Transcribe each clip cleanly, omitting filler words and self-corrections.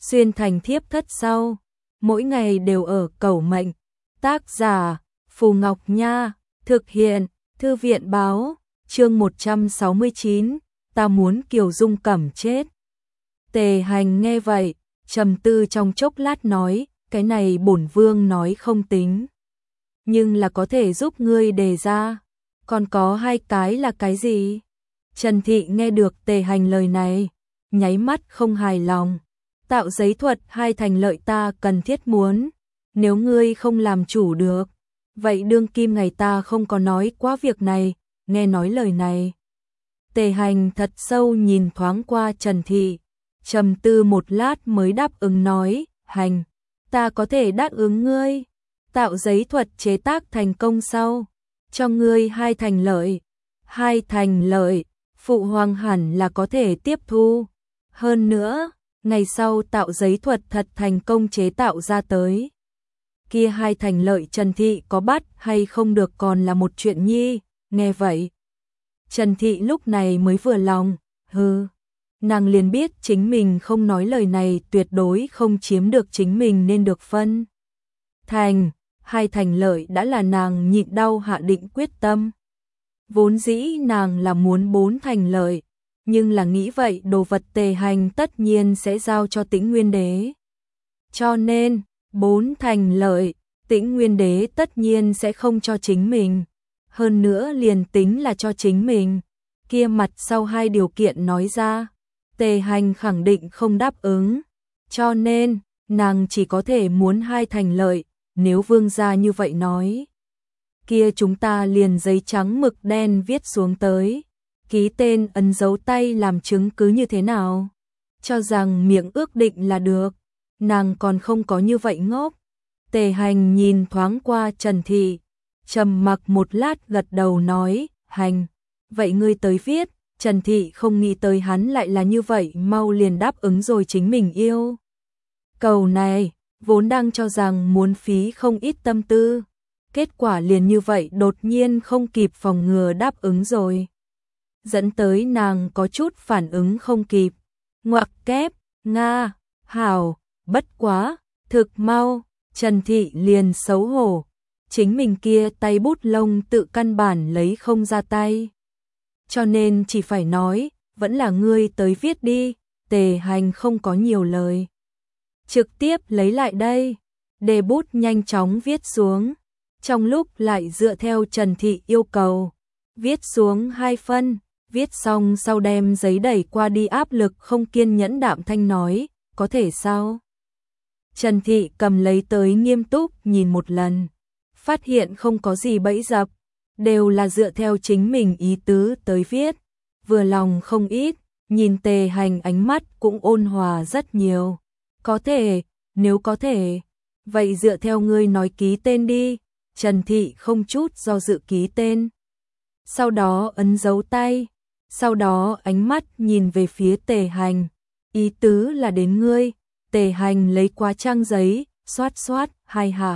xuyên thành thiếp thất sau, mỗi ngày đều ở cẩu mệnh. Tác giả Phù Ngọc Nha, thực hiện Thư viện Báo, chương 169, ta muốn Kiều Dung Cẩm chết. Tề Hành nghe vậy, trầm tư trong chốc lát nói, cái này bổn vương nói không tính, nhưng là có thể giúp ngươi đề ra. Còn có hai cái là cái gì? Trần Thị nghe được Tề Hành lời này, nháy mắt không hài lòng. Tạo giấy thuật hai thành lợi ta cần thiết muốn, nếu ngươi không làm chủ được, vậy đương kim ngày ta không có nói quá việc này. Nghe nói lời này, Tề Hành thật sâu nhìn thoáng qua Trần Thị, trầm tư một lát mới đáp ứng nói, Hành, ta có thể đáp ứng ngươi, tạo giấy thuật chế tác thành công sau, cho ngươi hai thành lợi. Hai thành lợi, phụ hoàng hẳn là có thể tiếp thu. Hơn nữa, ngày sau tạo giấy thuật thật thành công chế tạo ra tới, kia hai thành lợi Trần Thị có bắt hay không được còn là một chuyện nhi. Nghe vậy, Trần Thị lúc này mới vừa lòng, nàng liền biết chính mình không nói lời này tuyệt đối không chiếm được chính mình nên được phân. Hai thành lợi đã là nàng nhịn đau hạ định quyết tâm. Vốn dĩ nàng là muốn 4 thành lợi, nhưng là nghĩ vậy đồ vật Tề Hành tất nhiên sẽ giao cho Tĩnh Nguyên Đế. Cho nên, 4 thành lợi, Tĩnh Nguyên Đế tất nhiên sẽ không cho chính mình. Hơn nữa liền tính là cho chính mình, kia mặt sau hai điều kiện nói ra, Tề Hành khẳng định không đáp ứng. Cho nên, nàng chỉ có thể muốn hai thành lợi. Nếu vương gia như vậy nói, kia chúng ta liền giấy trắng mực đen viết xuống tới, ký tên ấn dấu tay làm chứng cứ như thế nào? Cho rằng miệng ước định là được, nàng còn không có như vậy ngốc. Tề Hành nhìn thoáng qua Trần Thị, trầm mặc một lát gật đầu nói, Hành, vậy ngươi tới viết. Trần Thị không nghĩ tới hắn lại là như vậy mau liền đáp ứng rồi chính mình yêu cầu này, vốn đang cho rằng muốn phí không ít tâm tư, kết quả liền như vậy đột nhiên không kịp phòng ngừa đáp ứng rồi, dẫn tới nàng có chút phản ứng không kịp. Ngoặc kép, Nga, hảo, bất quá, thực mau, Trần Thị liền xấu hổ, chính mình kia tay bút lông tự căn bản lấy không ra tay, cho nên chỉ phải nói, vẫn là ngươi tới viết đi. Tề Hành không có nhiều lời, trực tiếp lấy lại đây, đề bút nhanh chóng viết xuống, trong lúc lại dựa theo Trần Thị yêu cầu, viết xuống 2 phân, viết xong sau đem giấy đẩy qua đi, áp lực không kiên nhẫn đạm thanh nói, có thể sao? Trần Thị cầm lấy tới nghiêm túc nhìn một lần, phát hiện không có gì bẫy dập, đều là dựa theo chính mình ý tứ tới viết, vừa lòng không ít, nhìn Tề Hành ánh mắt cũng ôn hòa rất nhiều. Có thể, nếu có thể, vậy dựa theo ngươi nói ký tên đi. Trần Thị không chút do dự ký tên, sau đó ấn dấu tay, sau đó ánh mắt nhìn về phía Tề Hành, ý tứ là đến ngươi. Tề Hành lấy qua trang giấy, xoát xoát 2 hạ,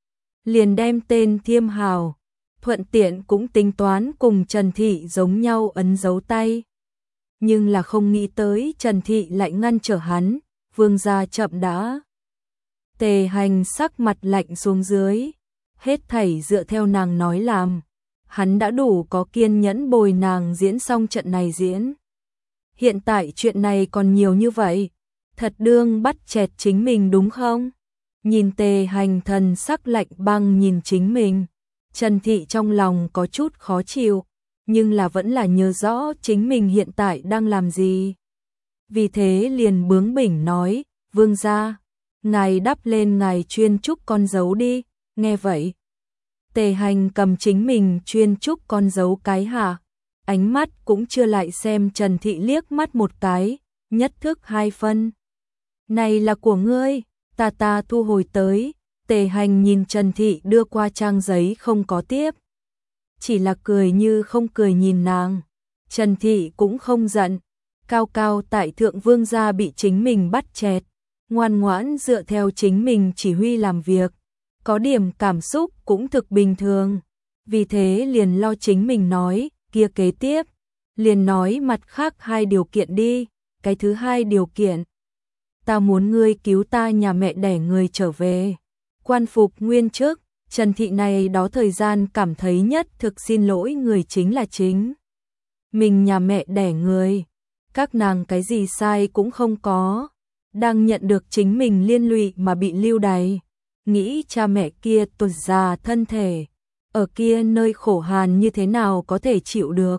liền đem tên thiêm hào, thuận tiện cũng tính toán cùng Trần Thị giống nhau ấn dấu tay. Nhưng là không nghĩ tới Trần Thị lại ngăn trở hắn, vương gia chậm đã. Tề Hành sắc mặt lạnh xuống dưới, hết thảy dựa theo nàng nói làm, hắn đã đủ có kiên nhẫn bồi nàng diễn xong trận này diễn. Hiện tại chuyện này còn nhiều như vậy, thật đương bắt chẹt chính mình đúng không? Nhìn Tề Hành thần sắc lạnh băng nhìn chính mình, Trần Thị trong lòng có chút khó chịu, nhưng là vẫn là nhớ rõ chính mình hiện tại đang làm gì. Vì thế liền bướng bỉnh nói, vương gia, ngài đắp lên ngài chuyên trúc con dấu đi. Nghe vậy, Tề Hành cầm chính mình chuyên trúc con dấu cái hạ, ánh mắt cũng chưa lại xem Trần Thị liếc mắt một cái, nhất thức 2 phân. Này là của ngươi, ta thu hồi tới. Tề Hành nhìn Trần Thị đưa qua trang giấy không có tiếp, chỉ là cười như không cười nhìn nàng. Trần Thị cũng không giận, cao cao tại thượng vương gia bị chính mình bắt chẹt, ngoan ngoãn dựa theo chính mình chỉ huy làm việc, có điểm cảm xúc cũng thực bình thường. Vì thế liền lo chính mình nói, kia kế tiếp, liền nói mặt khác 2 điều kiện đi. Cái thứ 2 điều kiện, ta muốn ngươi cứu ta nhà mẹ đẻ người trở về. Quan phục nguyên chức, Trần Thị này đó thời gian cảm thấy nhất thực xin lỗi người chính là chính mình nhà mẹ đẻ người. Các nàng cái gì sai cũng không có, đang nhận được chính mình liên lụy mà bị lưu đày. Nghĩ cha mẹ kia tuột già thân thể, ở kia nơi khổ hàn như thế nào có thể chịu được.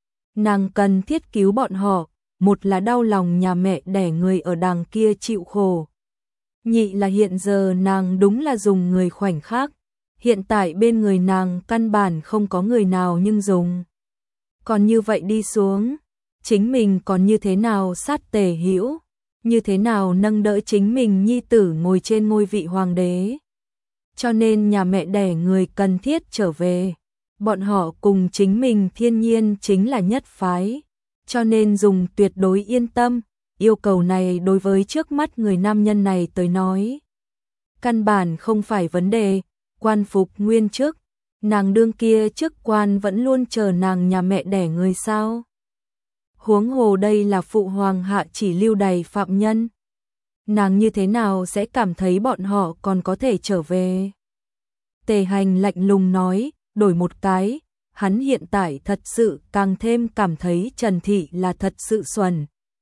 Nàng cần thiết cứu bọn họ, một là đau lòng nhà mẹ đẻ người ở đàng kia chịu khổ. Nhị là hiện giờ nàng đúng là dùng người khoảnh khắc, hiện tại bên người nàng căn bản không có người nào nhưng dùng. Còn như vậy đi xuống, chính mình còn như thế nào sát Tề Hữu, như thế nào nâng đỡ chính mình nhi tử ngồi trên ngôi vị hoàng đế. Cho nên nhà mẹ đẻ người cần thiết trở về, bọn họ cùng chính mình thiên nhiên chính là nhất phái, cho nên dùng tuyệt đối yên tâm. Yêu cầu này đối với trước mắt người nam nhân này tới nói, căn bản không phải vấn đề. Quan phục nguyên chức, nàng đương kia chức quan vẫn luôn chờ nàng nhà mẹ đẻ người sao. Huống hồ đây là phụ hoàng hạ chỉ lưu đày phạm nhân. Nàng như thế nào sẽ cảm thấy bọn họ còn có thể trở về? Tề Hành lạnh lùng nói, đổi một cái, hắn hiện tại thật sự càng thêm cảm thấy Trần Thị là thật sự xuẩn.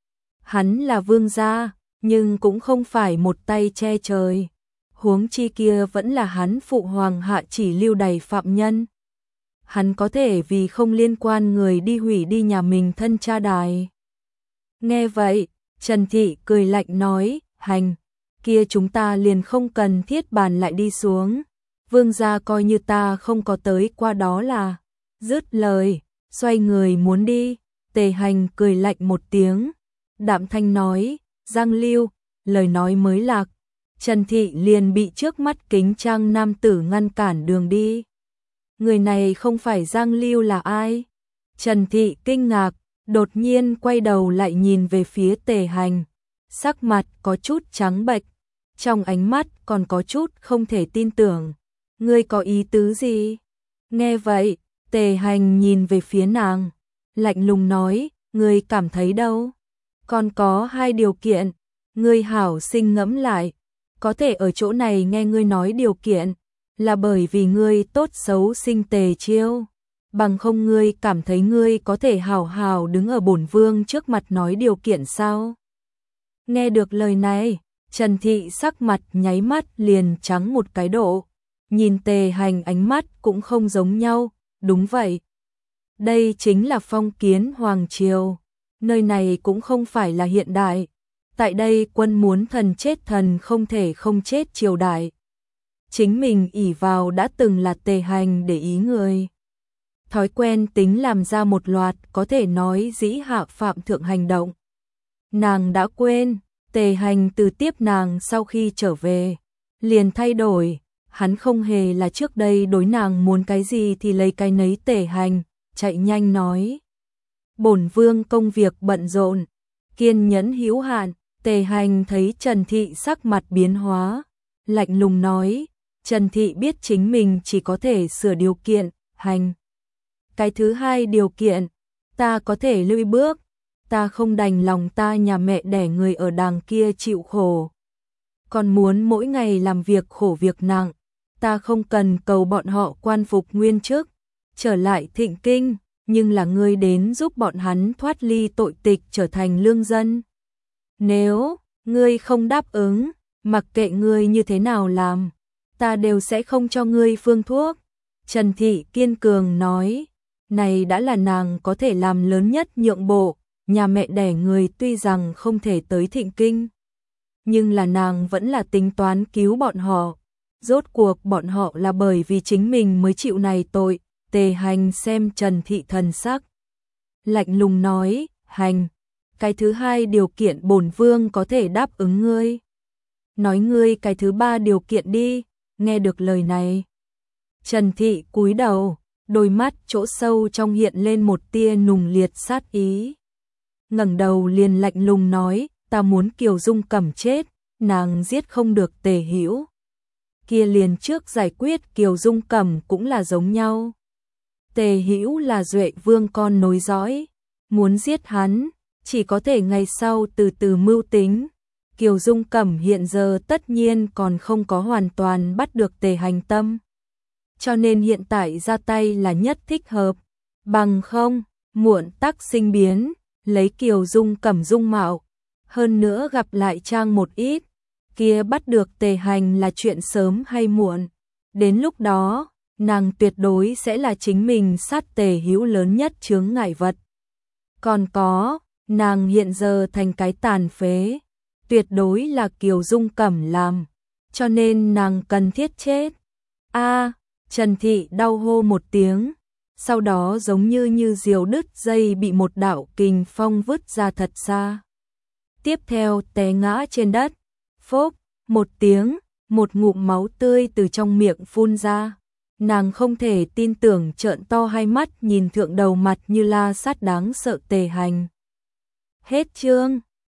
Hắn là vương gia, nhưng cũng không phải một tay che trời. Huống chi kia vẫn là hắn phụ hoàng hạ chỉ lưu đày phạm nhân. Hắn có thể vì không liên quan người đi hủy đi nhà mình thân cha đài. Nghe vậy, Trần Thị cười lạnh nói, Hành, kia chúng ta liền không cần thiết bàn lại đi xuống. Vương gia coi như ta không có tới qua đó là. Dứt lời, xoay người muốn đi. Tề Hành cười lạnh một tiếng, đạm thanh nói, Giang Lưu, lời nói mới lạc. Trần Thị liền bị trước mắt kính trang nam tử ngăn cản đường đi. Người này không phải Giang Lưu là ai? Trần Thị kinh ngạc, đột nhiên quay đầu lại nhìn về phía Tề Hành. Sắc mặt có chút trắng bệch, trong ánh mắt còn có chút không thể tin tưởng. Ngươi có ý tứ gì? Nghe vậy, Tề Hành nhìn về phía nàng, lạnh lùng nói, ngươi cảm thấy đâu? Còn có hai điều kiện, ngươi hảo sinh ngẫm lại. Có thể ở chỗ này nghe ngươi nói điều kiện, là bởi vì ngươi tốt xấu sinh Tề Chiêu. Bằng không ngươi cảm thấy ngươi có thể hào hào đứng ở bổn vương trước mặt nói điều kiện sao? Nghe được lời này, Trần Thị sắc mặt nháy mắt liền trắng một cái độ. Nhìn Tề Hành ánh mắt cũng không giống nhau, đúng vậy. Đây chính là phong kiến hoàng triều, nơi này cũng không phải là hiện đại. Tại đây quân muốn thần chết thần không thể không chết triều đại. Chính mình ỷ vào đã từng là Tề Hành để ý người. Thói quen tính làm ra một loạt có thể nói dĩ hạ phạm thượng hành động. Nàng đã quên, Tề Hành từ tiếp nàng sau khi trở về, liền thay đổi. Hắn không hề là trước đây đối nàng muốn cái gì thì lấy cái nấy. Tề Hành chạy nhanh nói, bổn vương công việc bận rộn, kiên nhẫn hữu hạn. Tề Hành thấy Trần Thị sắc mặt biến hóa, lạnh lùng nói, Trần Thị biết chính mình chỉ có thể sửa điều kiện. Hành, cái thứ hai điều kiện, ta có thể lui bước, ta không đành lòng ta nhà mẹ đẻ người ở đàng kia chịu khổ, còn muốn mỗi ngày làm việc khổ việc nặng. Ta không cần cầu bọn họ quan phục nguyên chức, trở lại Thịnh Kinh, nhưng là ngươi đến giúp bọn hắn thoát ly tội tịch trở thành lương dân. Nếu ngươi không đáp ứng, mặc kệ ngươi như thế nào làm, ta đều sẽ không cho ngươi phương thuốc. Trần Thị kiên cường nói, này đã là nàng có thể làm lớn nhất nhượng bộ. Nhà mẹ đẻ người tuy rằng không thể tới Thịnh Kinh, nhưng là nàng vẫn là tính toán cứu bọn họ. Rốt cuộc bọn họ là bởi vì chính mình mới chịu này tội. Tề Hành xem Trần Thị thần sắc, lạnh lùng nói, Hành, cái thứ hai điều kiện bổn vương có thể đáp ứng ngươi. Nói ngươi cái thứ ba điều kiện đi. Nghe được lời này, Trần Thị cúi đầu, đôi mắt chỗ sâu trong hiện lên một tia nùng liệt sát ý. Ngẩng đầu liền lạnh lùng nói, ta muốn Kiều Dung Cẩm chết, nàng giết không được Tề Hữu. Kia liền trước giải quyết Kiều Dung Cẩm cũng là giống nhau. Tề Hữu là Duệ Vương con nối dõi, muốn giết hắn, chỉ có thể ngày sau từ từ mưu tính. Kiều Dung Cẩm hiện giờ tất nhiên còn không có hoàn toàn bắt được Tề Hành tâm. Cho nên hiện tại ra tay là nhất thích hợp, bằng không, muộn tắc sinh biến, lấy Kiều Dung Cẩm dung mạo, hơn nữa gặp lại Trang một ít, kia bắt được Tề Hành là chuyện sớm hay muộn. Đến lúc đó, nàng tuyệt đối sẽ là chính mình sát Tề Hữu lớn nhất chướng ngại vật. Còn có, nàng hiện giờ thành cái tàn phế, tuyệt đối là Kiều Dung Cẩm làm, cho nên nàng cần thiết chết. A, Trần Thị đau hô một tiếng, sau đó giống như diều đứt dây bị một đạo kình phong vứt ra thật xa. Tiếp theo té ngã trên đất, phốc, một tiếng, một ngụm máu tươi từ trong miệng phun ra. Nàng không thể tin tưởng trợn to hai mắt nhìn thượng đầu mặt như la sát đáng sợ Tề Hành. Hết chương.